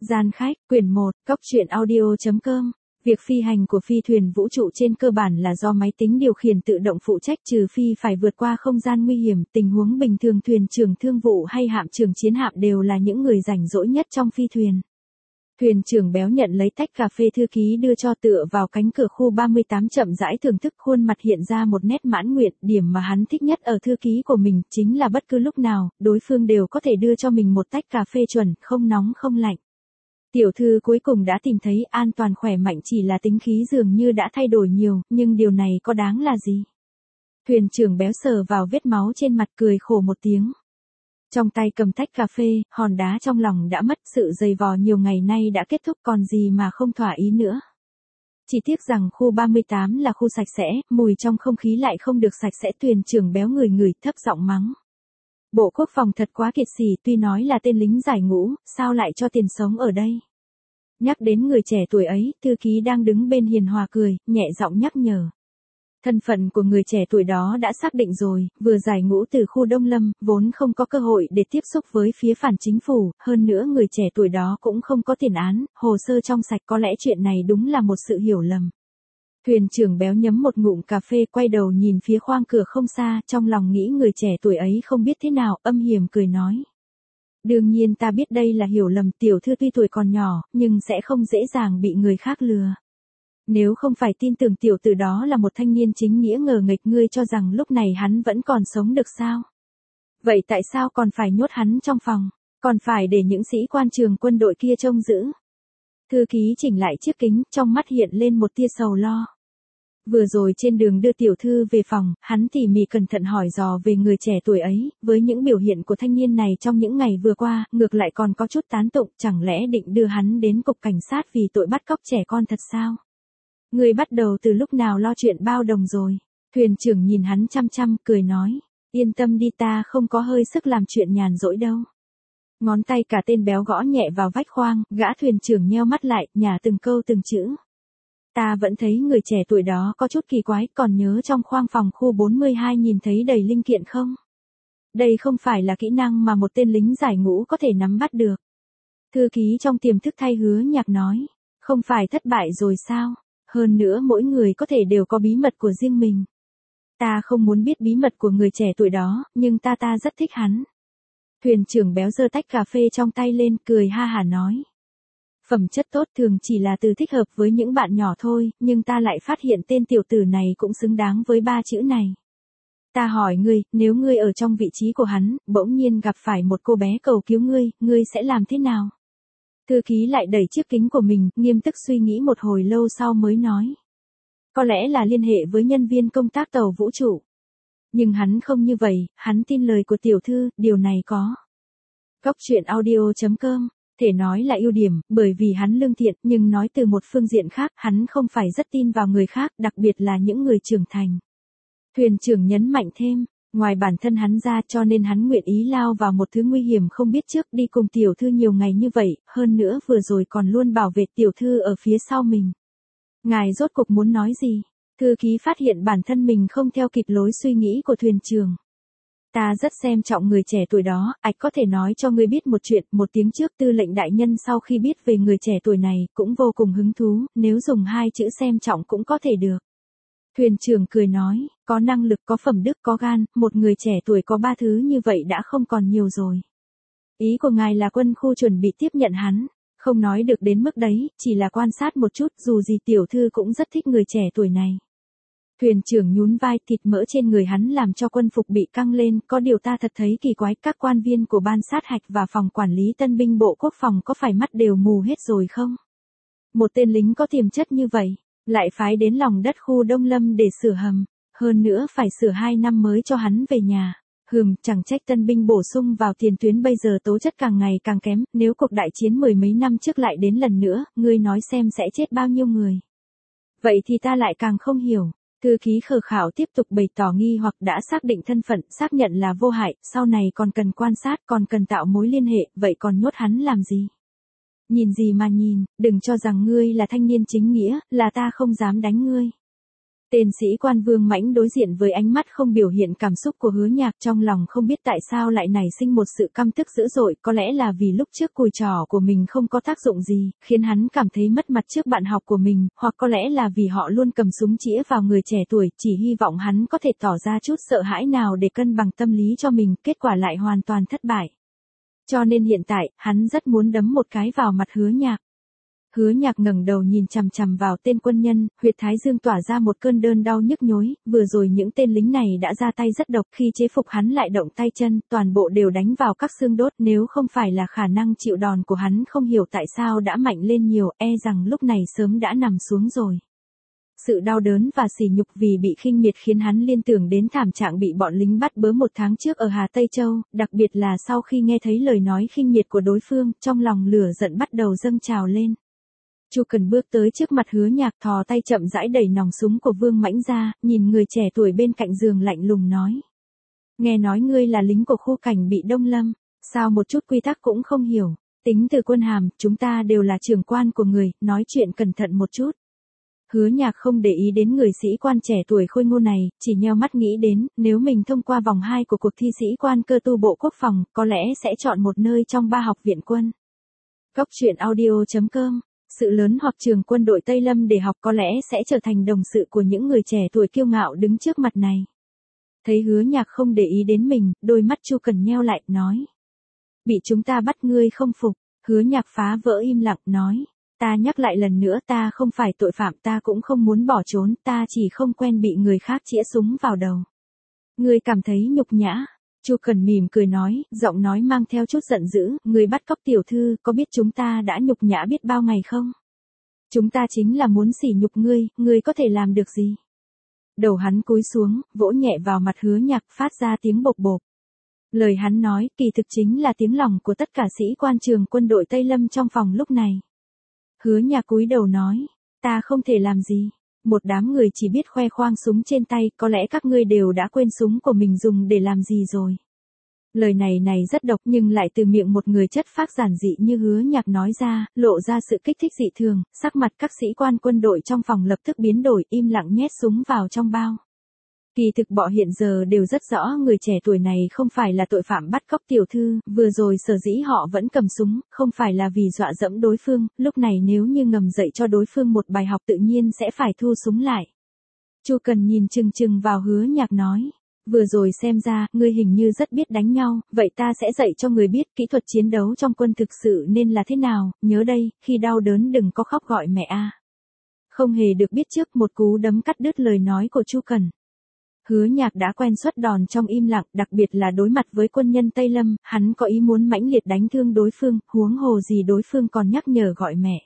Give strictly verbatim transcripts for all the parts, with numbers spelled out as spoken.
Gian khách, quyển một, Cóc truyện audio.com. Việc phi hành của phi thuyền vũ trụ trên cơ bản là do máy tính điều khiển tự động phụ trách, trừ phi phải vượt qua không gian nguy hiểm. Tình huống bình thường thuyền trưởng thương vụ hay hạm trưởng chiến hạm đều là những người rảnh rỗi nhất trong phi thuyền. Thuyền trưởng béo nhận lấy tách cà phê thư ký đưa cho, tựa vào cánh cửa khu ba mươi tám chậm rãi thưởng thức, khuôn mặt hiện ra một nét mãn nguyện. Điểm mà hắn thích nhất ở thư ký của mình chính là bất cứ lúc nào, đối phương đều có thể đưa cho mình một tách cà phê chuẩn, không nóng không lạnh. Tiểu thư cuối cùng đã tìm thấy, an toàn khỏe mạnh, chỉ là tính khí dường như đã thay đổi nhiều, nhưng điều này có đáng là gì? Thuyền trưởng béo sờ vào vết máu trên mặt, cười khổ một tiếng. Trong tay cầm tách cà phê, hòn đá trong lòng đã mất, sự dày vò nhiều ngày nay đã kết thúc, còn gì mà không thỏa ý nữa. Chỉ tiếc rằng khu ba mươi tám là khu sạch sẽ, mùi trong không khí lại không được sạch sẽ. Thuyền trưởng béo ngửi ngửi, thấp giọng mắng. Bộ quốc phòng thật quá kiệt sỉ, tuy nói là tên lính giải ngũ, sao lại cho tiền sống ở đây? Nhắc đến người trẻ tuổi ấy, thư ký đang đứng bên hiền hòa cười, nhẹ giọng nhắc nhở. Thân phận của người trẻ tuổi đó đã xác định rồi, vừa giải ngũ từ khu Đông Lâm, vốn không có cơ hội để tiếp xúc với phía phản chính phủ, hơn nữa người trẻ tuổi đó cũng không có tiền án, hồ sơ trong sạch, có lẽ chuyện này đúng là một sự hiểu lầm. Thuyền trưởng béo nhấm một ngụm cà phê, quay đầu nhìn phía khoang cửa không xa, trong lòng nghĩ người trẻ tuổi ấy không biết thế nào, âm hiểm cười nói. Đương nhiên ta biết đây là hiểu lầm, tiểu thư tuy tuổi còn nhỏ, nhưng sẽ không dễ dàng bị người khác lừa. Nếu không phải tin tưởng tiểu tử đó là một thanh niên chính nghĩa ngờ nghịch, ngươi cho rằng lúc này hắn vẫn còn sống được sao? Vậy tại sao còn phải nhốt hắn trong phòng, còn phải để những sĩ quan trường quân đội kia trông giữ? Thư ký chỉnh lại chiếc kính, trong mắt hiện lên một tia sầu lo. Vừa rồi trên đường đưa tiểu thư về phòng, hắn tỉ mỉ cẩn thận hỏi dò về người trẻ tuổi ấy, với những biểu hiện của thanh niên này trong những ngày vừa qua, ngược lại còn có chút tán tụng, chẳng lẽ định đưa hắn đến cục cảnh sát vì tội bắt cóc trẻ con thật sao? Người bắt đầu từ lúc nào lo chuyện bao đồng rồi? Thuyền trưởng nhìn hắn chăm chăm, cười nói, yên tâm đi, ta không có hơi sức làm chuyện nhàn rỗi đâu. Ngón tay cả tên béo gõ nhẹ vào vách khoang, gã thuyền trưởng nheo mắt lại, nhả từng câu từng chữ. Ta vẫn thấy người trẻ tuổi đó có chút kỳ quái, còn nhớ trong khoang phòng khu bốn mươi hai nhìn thấy đầy linh kiện không? Đây không phải là kỹ năng mà một tên lính giải ngũ có thể nắm bắt được. Thư ký trong tiềm thức thay hứa nhạc nói, không phải thất bại rồi sao? Hơn nữa mỗi người có thể đều có bí mật của riêng mình. Ta không muốn biết bí mật của người trẻ tuổi đó, nhưng ta ta rất thích hắn. Thuyền trưởng béo giơ tách cà phê trong tay lên, cười ha hả nói. Phẩm chất tốt thường chỉ là từ thích hợp với những bạn nhỏ thôi, nhưng ta lại phát hiện tên tiểu tử này cũng xứng đáng với ba chữ này. Ta hỏi ngươi, nếu ngươi ở trong vị trí của hắn, bỗng nhiên gặp phải một cô bé cầu cứu ngươi, ngươi sẽ làm thế nào? Thư ký lại đẩy chiếc kính của mình, nghiêm túc suy nghĩ một hồi lâu sau mới nói. Có lẽ là liên hệ với nhân viên công tác tàu vũ trụ. Nhưng hắn không như vậy, hắn tin lời của tiểu thư, điều này có. Cóc truyện audio.com. Thể nói là ưu điểm, bởi vì hắn lương thiện, nhưng nói từ một phương diện khác, hắn không phải rất tin vào người khác, đặc biệt là những người trưởng thành. Thuyền trưởng nhấn mạnh thêm, ngoài bản thân hắn ra, cho nên hắn nguyện ý lao vào một thứ nguy hiểm không biết trước, đi cùng tiểu thư nhiều ngày như vậy, hơn nữa vừa rồi còn luôn bảo vệ tiểu thư ở phía sau mình. Ngài rốt cuộc muốn nói gì? Thư ký phát hiện bản thân mình không theo kịp lối suy nghĩ của thuyền trưởng. Ta rất xem trọng người trẻ tuổi đó, ạch có thể nói cho ngươi biết một chuyện, một tiếng trước tư lệnh đại nhân sau khi biết về người trẻ tuổi này, cũng vô cùng hứng thú, nếu dùng hai chữ xem trọng cũng có thể được. Thuyền trưởng cười nói, có năng lực, có phẩm đức, có gan, một người trẻ tuổi có ba thứ như vậy đã không còn nhiều rồi. Ý của ngài là quân khu chuẩn bị tiếp nhận hắn, không nói được đến mức đấy, chỉ là quan sát một chút, dù gì tiểu thư cũng rất thích người trẻ tuổi này. Thuyền trưởng nhún vai, thịt mỡ trên người hắn làm cho quân phục bị căng lên, có điều ta thật thấy kỳ quái, các quan viên của ban sát hạch và phòng quản lý tân binh bộ quốc phòng có phải mắt đều mù hết rồi không? Một tên lính có tiềm chất như vậy, lại phái đến lòng đất khu Đông Lâm để sửa hầm, hơn nữa phải sửa hai năm mới cho hắn về nhà. Hừm, chẳng trách tân binh bổ sung vào tiền tuyến bây giờ tố chất càng ngày càng kém, nếu cuộc đại chiến mười mấy năm trước lại đến lần nữa, ngươi nói xem sẽ chết bao nhiêu người. Vậy thì ta lại càng không hiểu. Thư ký khờ khảo tiếp tục bày tỏ nghi hoặc, đã xác định thân phận, xác nhận là vô hại, sau này còn cần quan sát, còn cần tạo mối liên hệ, vậy còn nhốt hắn làm gì? Nhìn gì mà nhìn, đừng cho rằng ngươi là thanh niên chính nghĩa, là ta không dám đánh ngươi. Tên sĩ quan Vương Mãnh đối diện với ánh mắt không biểu hiện cảm xúc của Hứa Nhạc, trong lòng không biết tại sao lại nảy sinh một sự căm tức dữ dội, có lẽ là vì lúc trước cùi trỏ của mình không có tác dụng gì, khiến hắn cảm thấy mất mặt trước bạn học của mình, hoặc có lẽ là vì họ luôn cầm súng chĩa vào người trẻ tuổi, chỉ hy vọng hắn có thể tỏ ra chút sợ hãi nào để cân bằng tâm lý cho mình, kết quả lại hoàn toàn thất bại. Cho nên hiện tại, hắn rất muốn đấm một cái vào mặt Hứa Nhạc. Hứa Nhạc ngẩng đầu nhìn chằm chằm vào tên quân nhân, huyệt thái dương tỏa ra một cơn đơn đau nhức nhối, vừa rồi những tên lính này đã ra tay rất độc, khi chế phục hắn lại động tay chân, toàn bộ đều đánh vào các xương đốt, nếu không phải là khả năng chịu đòn của hắn không hiểu tại sao đã mạnh lên nhiều, e rằng lúc này sớm đã nằm xuống rồi. Sự đau đớn và sỉ nhục vì bị khinh miệt khiến hắn liên tưởng đến thảm trạng bị bọn lính bắt bớ một tháng trước ở Hà Tây Châu, đặc biệt là sau khi nghe thấy lời nói khinh miệt của đối phương, trong lòng lửa giận bắt đầu dâng trào lên. Chu Cần bước tới trước mặt Hứa Nhạc, thò tay chậm rãi đẩy nòng súng của Vương Mãnh ra, nhìn người trẻ tuổi bên cạnh giường lạnh lùng nói. Nghe nói ngươi là lính của khu cảnh bị Đông Lâm, sao một chút quy tắc cũng không hiểu, tính từ quân hàm, chúng ta đều là trưởng quan của người, nói chuyện cẩn thận một chút. Hứa Nhạc không để ý đến người sĩ quan trẻ tuổi khôi ngô này, chỉ nheo mắt nghĩ đến, nếu mình thông qua vòng hai của cuộc thi sĩ quan cơ tu bộ quốc phòng, có lẽ sẽ chọn một nơi trong ba học viện quân. Góc truyện audio chấm com. Sự lớn hoặc trường quân đội Tây Lâm để học có lẽ sẽ trở thành đồng sự của những người trẻ tuổi kiêu ngạo đứng trước mặt này. Thấy Hứa Nhạc không để ý đến mình, đôi mắt Chu Cần nheo lại, nói. Bị chúng ta bắt ngươi không phục, Hứa Nhạc phá vỡ im lặng, nói. Ta nhắc lại lần nữa, ta không phải tội phạm, ta cũng không muốn bỏ trốn, ta chỉ không quen bị người khác chĩa súng vào đầu. Ngươi cảm thấy nhục nhã. Chu Cần mỉm cười nói, giọng nói mang theo chút giận dữ, người bắt cóc tiểu thư, có biết chúng ta đã nhục nhã biết bao ngày không? Chúng ta chính là muốn sỉ nhục ngươi, ngươi có thể làm được gì? Đầu hắn cúi xuống, vỗ nhẹ vào mặt Hứa Nhạc, phát ra tiếng bộp bộp. Lời hắn nói, kỳ thực chính là tiếng lòng của tất cả sĩ quan trường quân đội Tây Lâm trong phòng lúc này. Hứa Nhạc cúi đầu nói, ta không thể làm gì. Một đám người chỉ biết khoe khoang súng trên tay, có lẽ các ngươi đều đã quên súng của mình dùng để làm gì rồi. Lời này này rất độc nhưng lại từ miệng một người chất phác giản dị như Hứa Nhạc nói ra, lộ ra sự kích thích dị thường, sắc mặt các sĩ quan quân đội trong phòng lập tức biến đổi, im lặng nhét súng vào trong bao. Kỳ thực bọn hiện giờ đều rất rõ người trẻ tuổi này không phải là tội phạm bắt cóc tiểu thư, vừa rồi sở dĩ họ vẫn cầm súng, không phải là vì dọa dẫm đối phương, lúc này nếu như ngầm dạy cho đối phương một bài học tự nhiên sẽ phải thu súng lại. Chu Cần nhìn chừng chừng vào Hứa Nhạc nói, vừa rồi xem ra, ngươi hình như rất biết đánh nhau, vậy ta sẽ dạy cho người biết kỹ thuật chiến đấu trong quân thực sự nên là thế nào, nhớ đây, khi đau đớn đừng có khóc gọi mẹ a. Không hề được biết trước, một cú đấm cắt đứt lời nói của Chu Cần. Hứa Nhạc đã quen xuất đòn trong im lặng, đặc biệt là đối mặt với quân nhân Tây Lâm, hắn có ý muốn mãnh liệt đánh thương đối phương, huống hồ gì đối phương còn nhắc nhở gọi mẹ.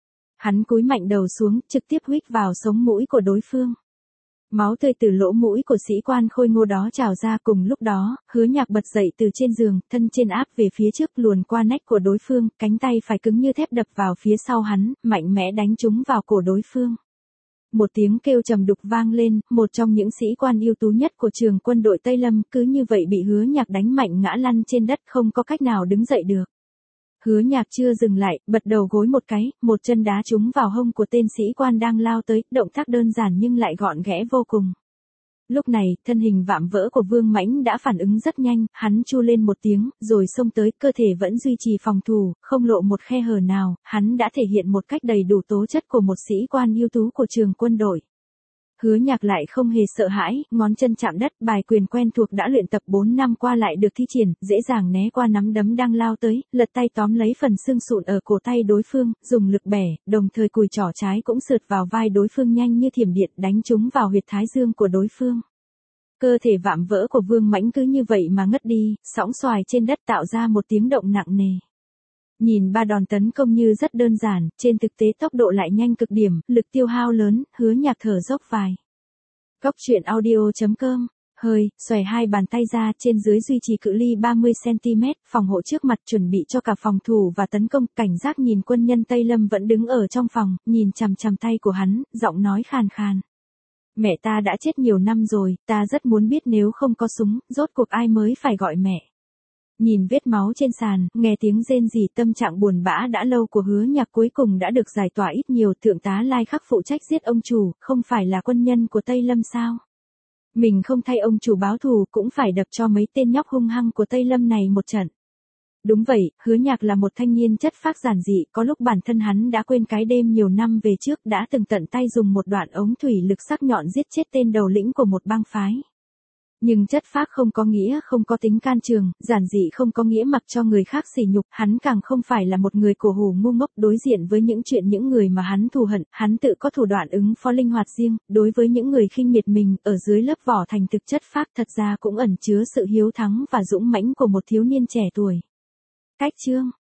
Hắn cúi mạnh đầu xuống, trực tiếp huých vào sống mũi của đối phương. Máu tươi từ lỗ mũi của sĩ quan khôi ngô đó trào ra, cùng lúc đó, Hứa Nhạc bật dậy từ trên giường, thân trên áp về phía trước luồn qua nách của đối phương, cánh tay phải cứng như thép đập vào phía sau hắn, mạnh mẽ đánh trúng vào cổ đối phương. Một tiếng kêu trầm đục vang lên, một trong những sĩ quan ưu tú nhất của trường quân đội Tây Lâm cứ như vậy bị Hứa Nhạc đánh mạnh ngã lăn trên đất, không có cách nào đứng dậy được. Hứa Nhạc chưa dừng lại, bật đầu gối một cái, một chân đá trúng vào hông của tên sĩ quan đang lao tới, động tác đơn giản nhưng lại gọn ghẽ vô cùng. Lúc này, thân hình vạm vỡ của Vương Mãnh đã phản ứng rất nhanh, hắn chu lên một tiếng, rồi xông tới, cơ thể vẫn duy trì phòng thủ, không lộ một khe hở nào, hắn đã thể hiện một cách đầy đủ tố chất của một sĩ quan ưu tú của trường quân đội. Hứa Nhạc lại không hề sợ hãi, ngón chân chạm đất, bài quyền quen thuộc đã luyện tập bốn năm qua lại được thi triển, dễ dàng né qua nắm đấm đang lao tới, lật tay tóm lấy phần xương sụn ở cổ tay đối phương, dùng lực bẻ, đồng thời cùi trỏ trái cũng sượt vào vai đối phương nhanh như thiểm điện, đánh trúng vào huyệt thái dương của đối phương. Cơ thể vạm vỡ của Vương Mãnh cứ như vậy mà ngất đi, sõng xoài trên đất tạo ra một tiếng động nặng nề. Nhìn ba đòn tấn công như rất đơn giản, trên thực tế tốc độ lại nhanh cực điểm, lực tiêu hao lớn, Hứa Nhạc thở dốc vài. Góc truyện audio chấm com, hơi, xòe hai bàn tay ra, trên dưới duy trì cự ly ba mươi xăng ti mét, phòng hộ trước mặt chuẩn bị cho cả phòng thủ và tấn công, cảnh giác nhìn quân nhân Tây Lâm vẫn đứng ở trong phòng, nhìn chằm chằm tay của hắn, giọng nói khàn khàn. Mẹ ta đã chết nhiều năm rồi, ta rất muốn biết nếu không có súng, rốt cuộc ai mới phải gọi mẹ. Nhìn vết máu trên sàn, nghe tiếng rên rỉ, tâm trạng buồn bã đã lâu của Hứa Nhạc cuối cùng đã được giải tỏa ít nhiều. Thượng tá Lai Khắc phụ trách giết ông chủ, không phải là quân nhân của Tây Lâm sao? Mình không thay ông chủ báo thù cũng phải đập cho mấy tên nhóc hung hăng của Tây Lâm này một trận. Đúng vậy, Hứa Nhạc là một thanh niên chất phác giản dị, có lúc bản thân hắn đã quên cái đêm nhiều năm về trước đã từng tận tay dùng một đoạn ống thủy lực sắc nhọn giết chết tên đầu lĩnh của một bang phái. Nhưng chất phác không có nghĩa không có tính can trường, giản dị không có nghĩa mặc cho người khác sỉ nhục, hắn càng không phải là một người cổ hủ ngu ngốc. Đối diện với những chuyện những người mà hắn thù hận, hắn tự có thủ đoạn ứng phó linh hoạt riêng. Đối với những người khinh miệt mình, ở dưới lớp vỏ thành thực chất phác thật ra cũng ẩn chứa sự hiếu thắng và dũng mãnh của một thiếu niên trẻ tuổi. Cách chương